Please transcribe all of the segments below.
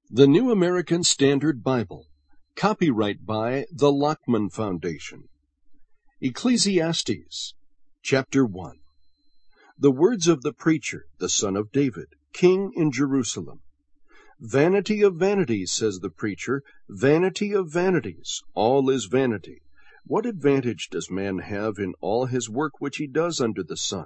The New American Standard Bible. Copyright by the Lockman Foundation. Ecclesiastes, Chapter 1. The words of the preacher, the son of David, king in Jerusalem. Vanity of vanities, says the preacher, vanity of vanities, all is vanity. What advantage does man have in all his work which he does under the sun?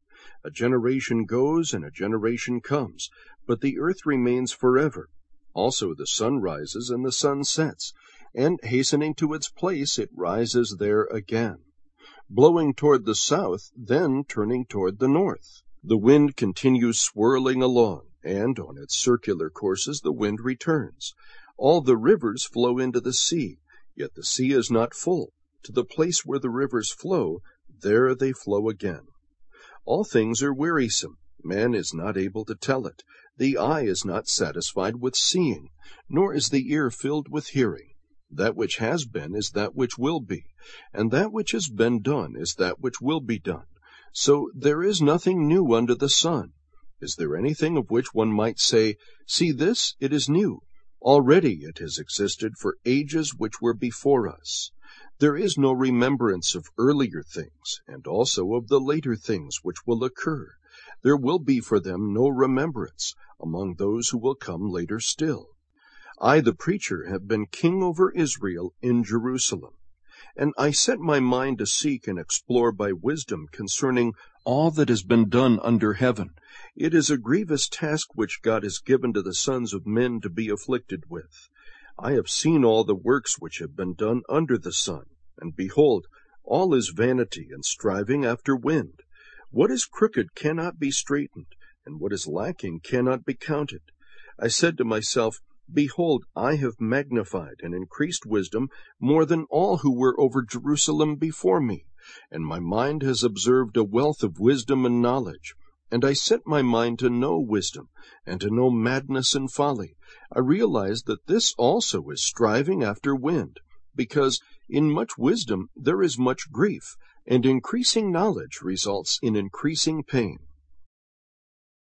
A generation goes and a generation comes, but the earth remains forever. Also the sun rises and the sun sets, and hastening to its place it rises there again, blowing toward the south, then turning toward the north. The wind continues swirling along, and on its circular courses the wind returns. All the rivers flow into the sea, yet the sea is not full. To the place where the rivers flow, there they flow again. All things are wearisome. Man is not able to tell it. The eye is not satisfied with seeing, nor is the ear filled with hearing. That which has been is that which will be, and that which has been done is that which will be done. So there is nothing new under the sun. Is there anything of which one might say, "See this, it is new"? Already it has existed for ages which were before us. There is no remembrance of earlier things, and also of the later things which will occur. There will be for them no remembrance among those who will come later still. I, the preacher, have been king over Israel in Jerusalem, and I set my mind to seek and explore by wisdom concerning all that has been done under heaven. It is a grievous task which God has given to the sons of men to be afflicted with. I have seen all the works which have been done under the sun, and behold, all is vanity and striving after wind. What is crooked cannot be straightened, and what is lacking cannot be counted. I said to myself, "Behold, I have magnified and increased wisdom more than all who were over Jerusalem before me, and my mind has observed a wealth of wisdom and knowledge. And I set my mind to know wisdom, and to know madness and folly. I realized that this also is striving after wind, because in much wisdom there is much grief, and increasing knowledge results in increasing pain.